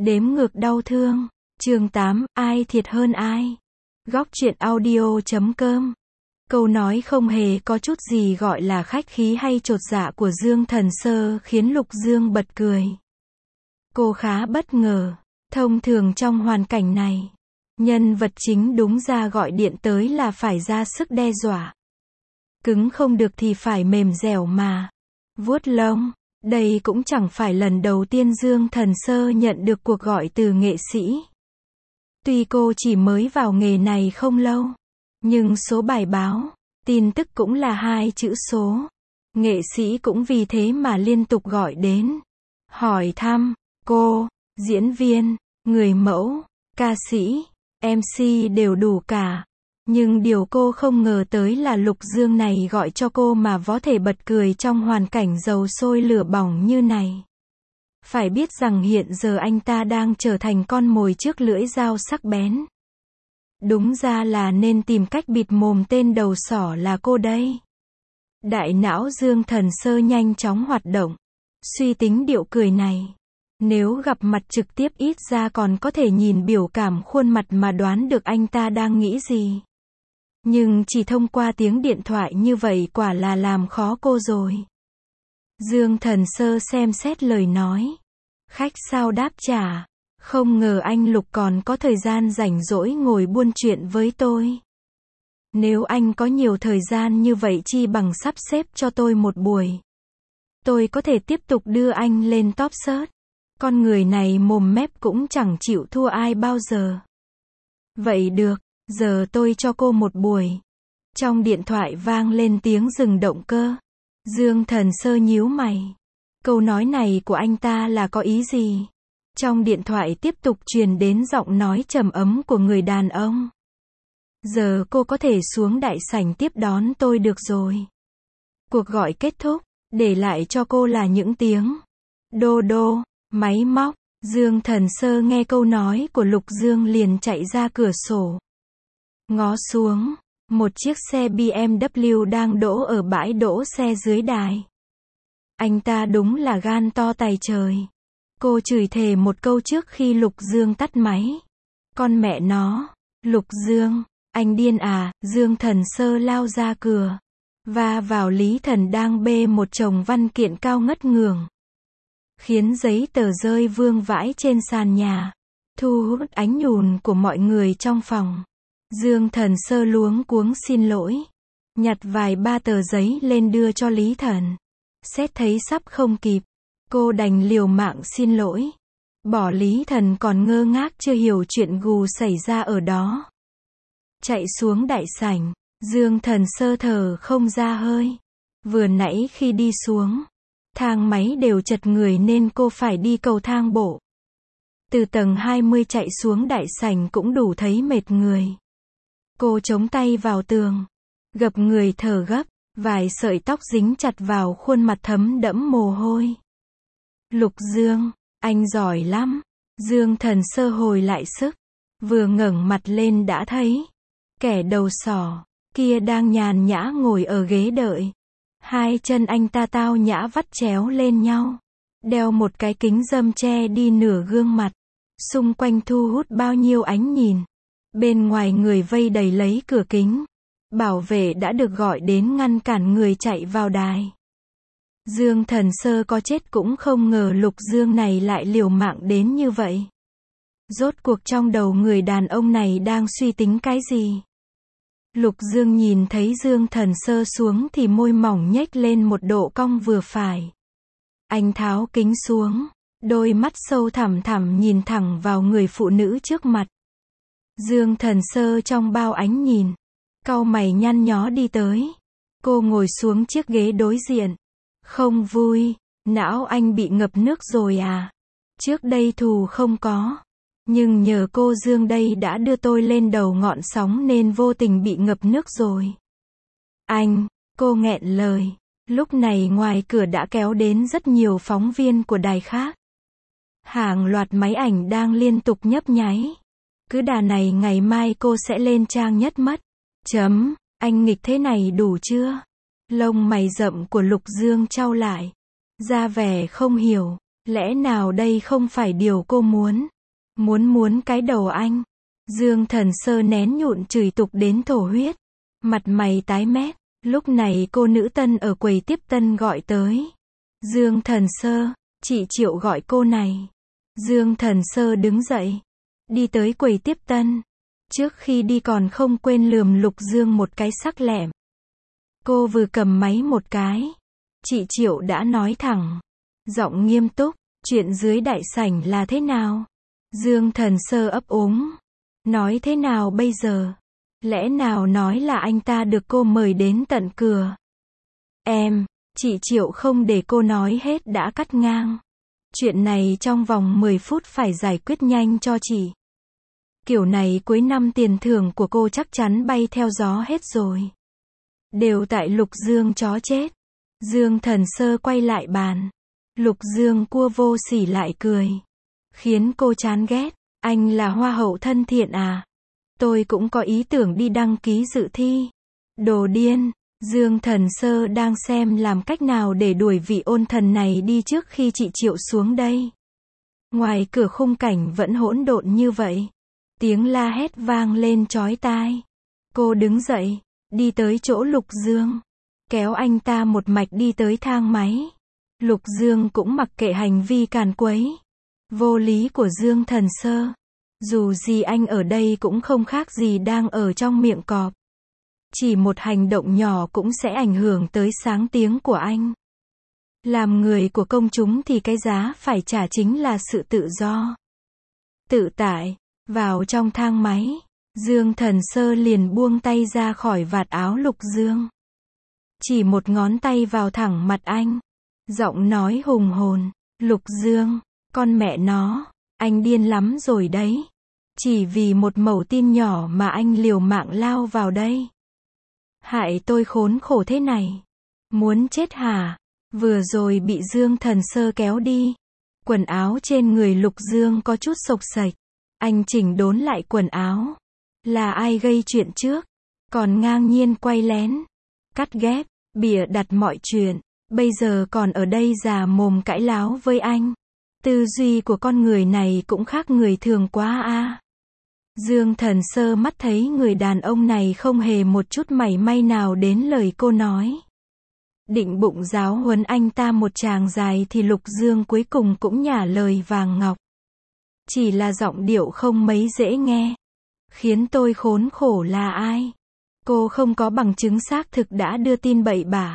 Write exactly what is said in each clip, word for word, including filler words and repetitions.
Đếm ngược đau thương. Chương tám, ai thiệt hơn ai? Góc truyện audio chấm com. Câu nói không hề có chút gì gọi là khách khí hay chột dạ của Dương Thần Sơ khiến Lục Dương bật cười. Cô khá bất ngờ. Thông thường trong hoàn cảnh này, nhân vật chính đúng ra gọi điện tới là phải ra sức đe dọa. Cứng không được thì phải mềm dẻo mà. Vuốt lông. Đây cũng chẳng phải lần đầu tiên Dương Thần Sơ nhận được cuộc gọi từ nghệ sĩ. Tuy cô chỉ mới vào nghề này không lâu, nhưng số bài báo, tin tức cũng là hai chữ số. Nghệ sĩ cũng vì thế mà liên tục gọi đến, hỏi thăm cô, diễn viên, người mẫu, ca sĩ, em xê đều đủ cả. Nhưng điều cô không ngờ tới là Lục Dương này gọi cho cô mà có thể bật cười trong hoàn cảnh dầu sôi lửa bỏng như này. Phải biết rằng hiện giờ anh ta đang trở thành con mồi trước lưỡi dao sắc bén. Đúng ra là nên tìm cách bịt mồm tên đầu sỏ là cô đây. Đại não Dương Thần Sơ nhanh chóng hoạt động, suy tính điệu cười này. Nếu gặp mặt trực tiếp ít ra còn có thể nhìn biểu cảm khuôn mặt mà đoán được anh ta đang nghĩ gì. Nhưng chỉ thông qua tiếng điện thoại như vậy quả là làm khó cô rồi. Dương Thần Sơ xem xét lời nói. Khách sao đáp trả. Không ngờ anh Lục còn có thời gian rảnh rỗi ngồi buôn chuyện với tôi. Nếu anh có nhiều thời gian như vậy chi bằng sắp xếp cho tôi một buổi. Tôi có thể tiếp tục đưa anh lên top search. Con người này mồm mép cũng chẳng chịu thua ai bao giờ. Vậy được, giờ tôi cho cô một buổi. Trong điện thoại vang lên tiếng dừng động cơ. Dương Thần Sơ nhíu mày. Câu nói này của anh ta là có ý gì? Trong điện thoại tiếp tục truyền đến giọng nói trầm ấm của người đàn ông. Giờ cô có thể xuống đại sảnh tiếp đón tôi được rồi. Cuộc gọi kết thúc, để lại cho cô là những tiếng đô đô, máy móc. Dương Thần Sơ nghe câu nói của Lục Dương liền chạy ra cửa sổ. Ngó xuống, một chiếc xe bê em vê đang đỗ ở bãi đỗ xe dưới đài. Anh ta đúng là gan to tày trời. Cô chửi thề một câu trước khi Lục Dương tắt máy. Con mẹ nó, Lục Dương, anh điên à? Dương Thần Sơ lao ra cửa, va vào Lý Thần đang bê một chồng văn kiện cao ngất ngường, khiến giấy tờ rơi vương vãi trên sàn nhà, thu hút ánh nhùn của mọi người trong phòng. Dương Thần Sơ luống cuống xin lỗi, nhặt vài ba tờ giấy lên đưa cho Lý Thần. Xét thấy sắp không kịp, cô đành liều mạng xin lỗi. Bỏ Lý Thần còn ngơ ngác chưa hiểu chuyện gù xảy ra ở đó. Chạy xuống đại sảnh, Dương Thần Sơ thở không ra hơi. Vừa nãy khi đi xuống, thang máy đều chật người nên cô phải đi cầu thang bộ. Từ tầng hai mươi chạy xuống đại sảnh cũng đủ thấy mệt người. Cô chống tay vào tường, gập người thở gấp, vài sợi tóc dính chặt vào khuôn mặt thấm đẫm mồ hôi. Lục Dương, anh giỏi lắm. Dương Thần Sơ hồi lại sức, vừa ngẩng mặt lên đã thấy kẻ đầu sỏ kia đang nhàn nhã ngồi ở ghế đợi. Hai chân anh ta tao nhã vắt chéo lên nhau, đeo một cái kính râm che đi nửa gương mặt. Xung quanh thu hút bao nhiêu ánh nhìn. Bên ngoài người vây đầy lấy cửa kính. Bảo vệ đã được gọi đến ngăn cản người chạy vào đài. Dương Thần Sơ có chết cũng không ngờ Lục Dương này lại liều mạng đến như vậy. Rốt cuộc trong đầu người đàn ông này đang suy tính cái gì? Lục Dương nhìn thấy Dương Thần Sơ xuống thì môi mỏng nhếch lên một độ cong vừa phải. Anh tháo kính xuống, đôi mắt sâu thẳm thẳm nhìn thẳng vào người phụ nữ trước mặt. Dương Thần Sơ trong bao ánh nhìn, cau mày nhăn nhó đi tới. Cô ngồi xuống chiếc ghế đối diện. Không vui, não anh bị ngập nước rồi à? Trước đây thù không có, nhưng nhờ cô Dương đây đã đưa tôi lên đầu ngọn sóng nên vô tình bị ngập nước rồi. Anh, cô nghẹn lời. Lúc này ngoài cửa đã kéo đến rất nhiều phóng viên của đài khác. Hàng loạt máy ảnh đang liên tục nhấp nháy. Cứ đà này ngày mai cô sẽ lên trang nhất mất. Chấm, anh nghịch thế này đủ chưa? Lông mày rậm của Lục Dương chau lại, ra vẻ không hiểu. Lẽ nào đây không phải điều cô muốn? Muốn muốn cái đầu anh. Dương Thần Sơ nén nhụn chửi tục đến thổ huyết. Mặt mày tái mét. Lúc này cô nữ tân ở quầy tiếp tân gọi tới. Dương Thần Sơ, chị Triệu gọi cô này. Dương Thần Sơ đứng dậy. Đi tới quầy tiếp tân. Trước khi đi còn không quên lườm Lục Dương một cái sắc lẹm. Cô vừa cầm máy một cái. Chị Triệu đã nói thẳng. Giọng nghiêm túc, chuyện dưới đại sảnh là thế nào? Dương Thần Sơ ấp úng. Nói thế nào bây giờ? Lẽ nào nói là anh ta được cô mời đến tận cửa? Em, chị Triệu không để cô nói hết đã cắt ngang. Chuyện này trong vòng mười phút phải giải quyết nhanh cho chị. Kiểu này cuối năm tiền thưởng của cô chắc chắn bay theo gió hết rồi. Đều tại Lục Dương chó chết. Dương Thần Sơ quay lại bàn. Lục Dương cua vô sỉ lại cười. Khiến cô chán ghét. Anh là hoa hậu thân thiện à? Tôi cũng có ý tưởng đi đăng ký dự thi. Đồ điên. Dương Thần Sơ đang xem làm cách nào để đuổi vị ôn thần này đi trước khi chị Triệu xuống đây. Ngoài cửa khung cảnh vẫn hỗn độn như vậy. Tiếng la hét vang lên chói tai. Cô đứng dậy, đi tới chỗ Lục Dương. Kéo anh ta một mạch đi tới thang máy. Lục Dương cũng mặc kệ hành vi càn quấy. Vô lý của Dương Thần Sơ. Dù gì anh ở đây cũng không khác gì đang ở trong miệng cọp. Chỉ một hành động nhỏ cũng sẽ ảnh hưởng tới sáng tiếng của anh. Làm người của công chúng thì cái giá phải trả chính là sự tự do. Tự tại, vào trong thang máy, Dương Thần Sơ liền buông tay ra khỏi vạt áo Lục Dương. Chỉ một ngón tay vào thẳng mặt anh. Giọng nói hùng hồn, Lục Dương, con mẹ nó, anh điên lắm rồi đấy. Chỉ vì một mẩu tin nhỏ mà anh liều mạng lao vào đây. Hại tôi khốn khổ thế này. Muốn chết hả? Vừa rồi bị Dương Thần Sơ kéo đi. Quần áo trên người Lục Dương có chút xộc xệch. Anh chỉnh đốn lại quần áo. Là ai gây chuyện trước? Còn ngang nhiên quay lén. Cắt ghép, bịa đặt mọi chuyện. Bây giờ còn ở đây già mồm cãi láo với anh. Tư duy của con người này cũng khác người thường quá a. Dương Thần Sơ mắt thấy người đàn ông này không hề một chút mảy may nào đến lời cô nói. Định bụng giáo huấn anh ta một tràng dài thì Lục Dương cuối cùng cũng nhả lời vàng ngọc. Chỉ là giọng điệu không mấy dễ nghe. Khiến tôi khốn khổ là ai? Cô không có bằng chứng xác thực đã đưa tin bậy bạ.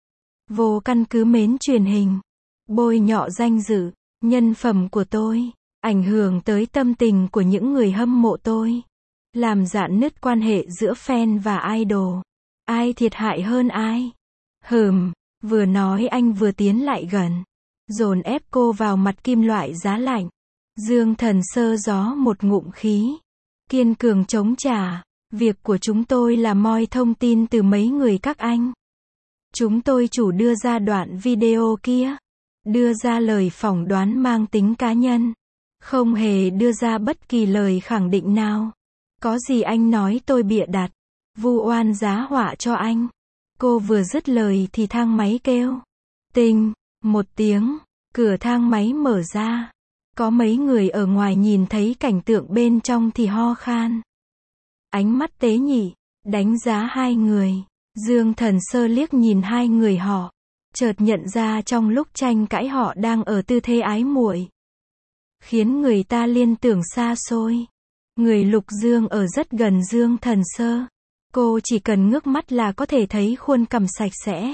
Vô căn cứ mến truyền hình. Bôi nhọ danh dự, nhân phẩm của tôi. Ảnh hưởng tới tâm tình của những người hâm mộ tôi. Làm rạn nứt quan hệ giữa fan và idol. Ai thiệt hại hơn ai? Hừm, vừa nói anh vừa tiến lại gần. Dồn ép cô vào mặt kim loại giá lạnh. Dương Thần Sơ gió một ngụm khí. Kiên cường chống trả. Việc của chúng tôi là moi thông tin từ mấy người các anh. Chúng tôi chủ đưa ra đoạn video kia. Đưa ra lời phỏng đoán mang tính cá nhân. Không hề đưa ra bất kỳ lời khẳng định nào. Có gì anh nói tôi bịa đặt. Vu oan giá họa cho anh. Cô vừa dứt lời thì thang máy kêu. Tinh, một tiếng. Cửa thang máy mở ra. Có mấy người ở ngoài nhìn thấy cảnh tượng bên trong thì ho khan. Ánh mắt tế nhị, đánh giá hai người. Dương Thần Sơ liếc nhìn hai người họ. Chợt nhận ra trong lúc tranh cãi họ đang ở tư thế ái muội. Khiến người ta liên tưởng xa xôi. Người Lục Dương ở rất gần Dương Thần Sơ. Cô chỉ cần ngước mắt là có thể thấy khuôn cằm sạch sẽ.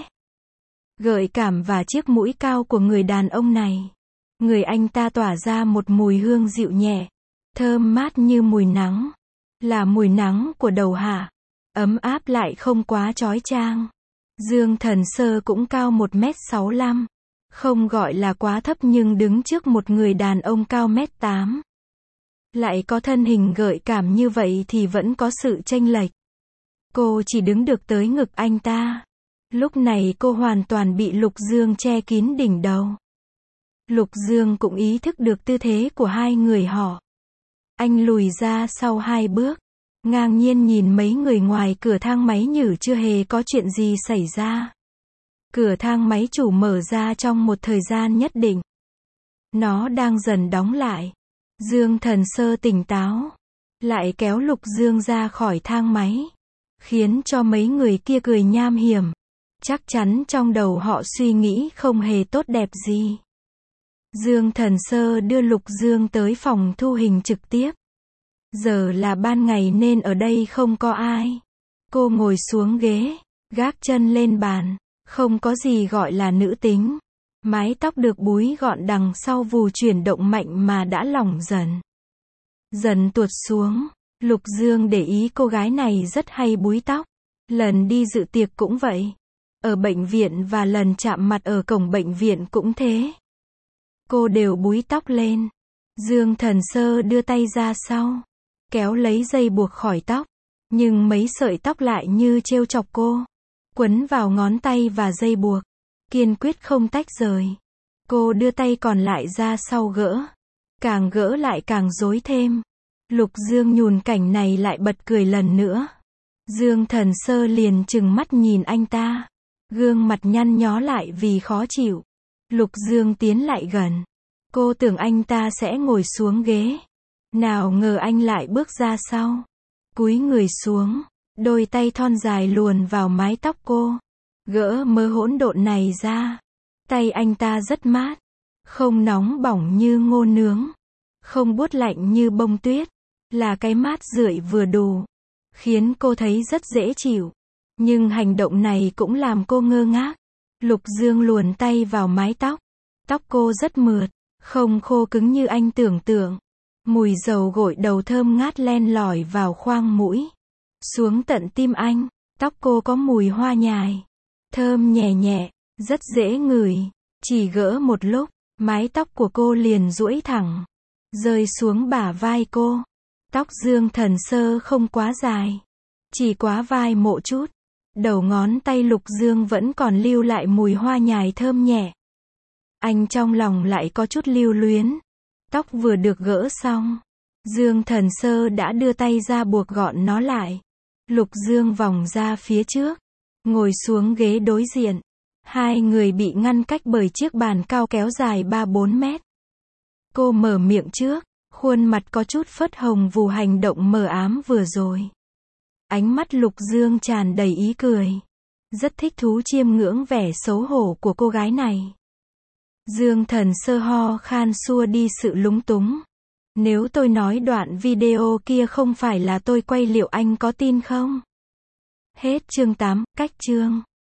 Gợi cảm và chiếc mũi cao của người đàn ông này. Người anh ta tỏa ra một mùi hương dịu nhẹ. Thơm mát như mùi nắng. Là mùi nắng của đầu hạ. Ấm áp lại không quá chói chang. Dương Thần Sơ cũng cao một mét sáu mươi lăm. Không gọi là quá thấp nhưng đứng trước một người đàn ông cao mét tám. Lại có thân hình gợi cảm như vậy thì vẫn có sự chênh lệch. Cô chỉ đứng được tới ngực anh ta. Lúc này cô hoàn toàn bị Lục Dương che kín đỉnh đầu. Lục Dương cũng ý thức được tư thế của hai người họ. Anh lùi ra sau hai bước. Ngang nhiên nhìn mấy người ngoài cửa thang máy như chưa hề có chuyện gì xảy ra. Cửa thang máy chủ mở ra trong một thời gian nhất định. Nó đang dần đóng lại. Dương Thần Sơ tỉnh táo, lại kéo Lục Dương ra khỏi thang máy, khiến cho mấy người kia cười nham hiểm. Chắc chắn trong đầu họ suy nghĩ không hề tốt đẹp gì. Dương Thần Sơ đưa Lục Dương tới phòng thu hình trực tiếp. Giờ là ban ngày nên ở đây không có ai. Cô ngồi xuống ghế, gác chân lên bàn. Không có gì gọi là nữ tính. Mái tóc được búi gọn đằng sau vù chuyển động mạnh mà đã lỏng dần. Dần tuột xuống. Lục Dương để ý cô gái này rất hay búi tóc. Lần đi dự tiệc cũng vậy. Ở bệnh viện và lần chạm mặt ở cổng bệnh viện cũng thế. Cô đều búi tóc lên. Dương Thần Sơ đưa tay ra sau, kéo lấy dây buộc khỏi tóc. Nhưng mấy sợi tóc lại như trêu chọc cô. Quấn vào ngón tay và dây buộc. Kiên quyết không tách rời. Cô đưa tay còn lại ra sau gỡ. Càng gỡ lại càng rối thêm. Lục Dương nhùn cảnh này lại bật cười lần nữa. Dương Thần Sơ liền trừng mắt nhìn anh ta. Gương mặt nhăn nhó lại vì khó chịu. Lục Dương tiến lại gần. Cô tưởng anh ta sẽ ngồi xuống ghế. Nào ngờ anh lại bước ra sau. Cúi người xuống. Đôi tay thon dài luồn vào mái tóc cô. Gỡ mớ hỗn độn này ra. Tay anh ta rất mát. Không nóng bỏng như ngô nướng. Không buốt lạnh như bông tuyết. Là cái mát rượi vừa đủ. Khiến cô thấy rất dễ chịu. Nhưng hành động này cũng làm cô ngơ ngác. Lục Dương luồn tay vào mái tóc. Tóc cô rất mượt. Không khô cứng như anh tưởng tượng. Mùi dầu gội đầu thơm ngát len lỏi vào khoang mũi. Xuống tận tim anh. Tóc cô có mùi hoa nhài. Thơm nhẹ nhẹ. Rất dễ ngửi. Chỉ gỡ một lúc. Mái tóc của cô liền duỗi thẳng. Rơi xuống bả vai cô. Tóc Dương Thần Sơ không quá dài. Chỉ quá vai mộ chút. Đầu ngón tay Lục Dương vẫn còn lưu lại mùi hoa nhài thơm nhẹ. Anh trong lòng lại có chút lưu luyến. Tóc vừa được gỡ xong. Dương Thần Sơ đã đưa tay ra buộc gọn nó lại. Lục Dương vòng ra phía trước. Ngồi xuống ghế đối diện. Hai người bị ngăn cách bởi chiếc bàn cao kéo dài ba bốn mét. Cô mở miệng trước. Khuôn mặt có chút phớt hồng vù hành động mờ ám vừa rồi. Ánh mắt Lục Dương tràn đầy ý cười. Rất thích thú chiêm ngưỡng vẻ xấu hổ của cô gái này. Dương Thần Sơ ho khan xua đi sự lúng túng. Nếu tôi nói đoạn video kia không phải là tôi quay liệu anh có tin không? Hết chương tám, cách chương.